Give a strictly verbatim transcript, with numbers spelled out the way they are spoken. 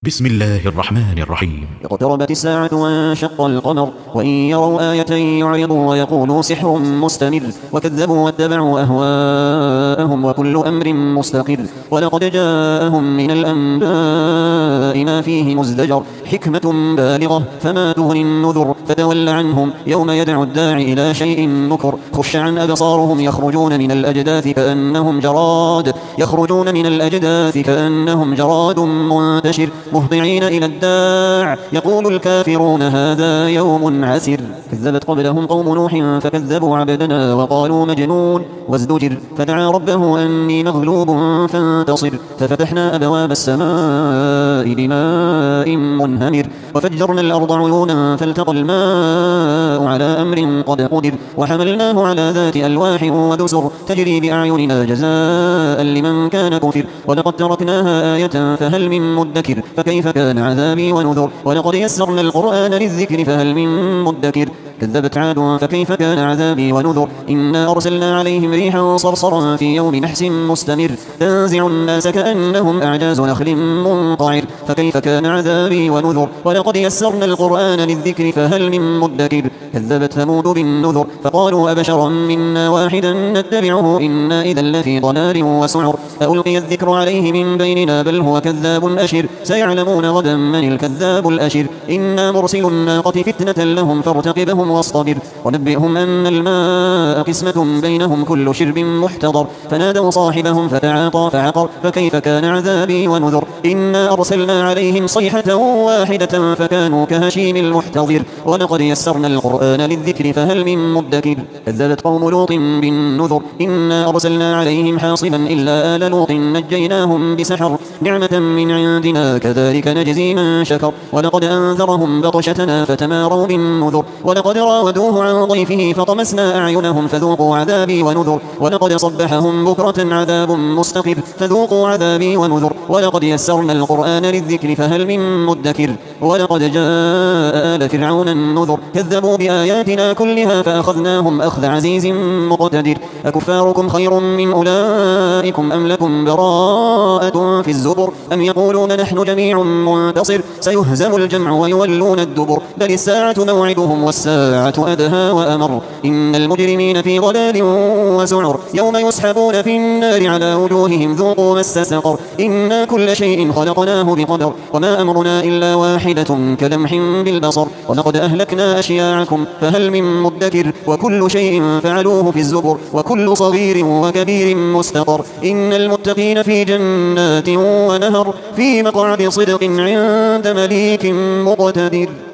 بسم الله الرحمن الرحيم. اقتربت الساعة وانشق القمر وإن يروا آية يعرضوا ويقولوا سحر مستمر وكذبوا واتبعوا أهواءهم وكل أمر مستقر ولقد جاءهم من الأنباء ما فيه مزدجر حكمة بالغة فما تغني النذر فتول عنهم يوم يدعو الداعي إلى شيء نكر خش عن أبصارهم يخرجون من الأجداث كأنهم جراد يخرجون من الأجداث كأنهم جراد منتشر مهطعين إلى الداع يقول الكافرون هذا يوم عسر كذبت قبلهم قوم نوح فكذبوا عبدنا وقالوا مجنون وازدجر فدعا ربه أني مغلوب فانتصر ففتحنا أبواب السماء بماء منهمر وفجرنا الأرض عيونا فالتقى الماء على أمر قد قدر وحملناه على ذات ألواح ودسر تجري بأعيننا جزاء لمن كان كفر ولقد تركناها آية فهل من مدكر فكيف كان عذابي ونذر ولقد يسرنا القرآن للذكر فهل من مدكر كذبت عاد فكيف كان عذابي ونذر إنا أرسلنا عليهم ريحا صرصرا في يوم نحس مستمر تنزع الناس كأنهم أعجاز نخل منقعر فكيف كان عذابي ونذر ولقد يسرنا القرآن للذكر فهل من مدكر كذبت ثمود بالنذر فقالوا أبشرا منا واحدا نتبعه إنا إذا لفي ضلال وسعر ألقي الذكر عليه من بيننا بل هو كذاب أشر سيعلمون غدا من الكذاب الأشر إنا مرسل الناقة فتنة لهم فارتقبهم واصطبر ونبئهم أن الماء قسمة بينهم كل شرب محتضر فنادوا صاحبهم فتعاطى فعقر فكيف كان عذابي ونذر إنا أرسلنا عليهم صيحة واحدة فكانوا كهشيم المحتضر ولقد يسرنا القرآن للذكر فهل من مدكر كذبت قوم لوط بالنذر إنا أرسلنا عليهم حاصبا إلا آل لوط نجيناهم بسحر نعمة من عندنا كذلك نجزي من شكر ولقد أنذرهم بطشتنا فتماروا بالنذر ولقد راودوه عن ضيفه فطمسنا أعينهم فذوقوا عذابي ونذر ولقد صبحهم بكرة عذاب مستقر فذوقوا عذابي ونذر ولقد يسرنا القرآن للذكر فهل من مدكر ولقد جاء آل فرعون النذر كذبوا بآياتنا كلها فأخذناهم أخذ عزيز مقتدر أكفاركم خير من أولئكم أم لكم براءة في الزبر أم يقولون نحن جميع منتصر سيهزم الجمع ويولون الدبر بل الساعة موعدهم والساعة أدهى وأمر إن المجرمين في ضلال وسعر يوم يسحبون في النار على وجوههم ذوقوا مس سقر إنا كل شيء خلقناه بقدر وما أمرنا إلا واحدة كلمح بالبصر ولقد أهلكنا أشياعكم فهل من مدكر وكل شيء فعلوه في الزبر وكل صغير وكبير مستقر إن المتقين في جنات ونهر في مقعد صدق عند مليك مقتدر.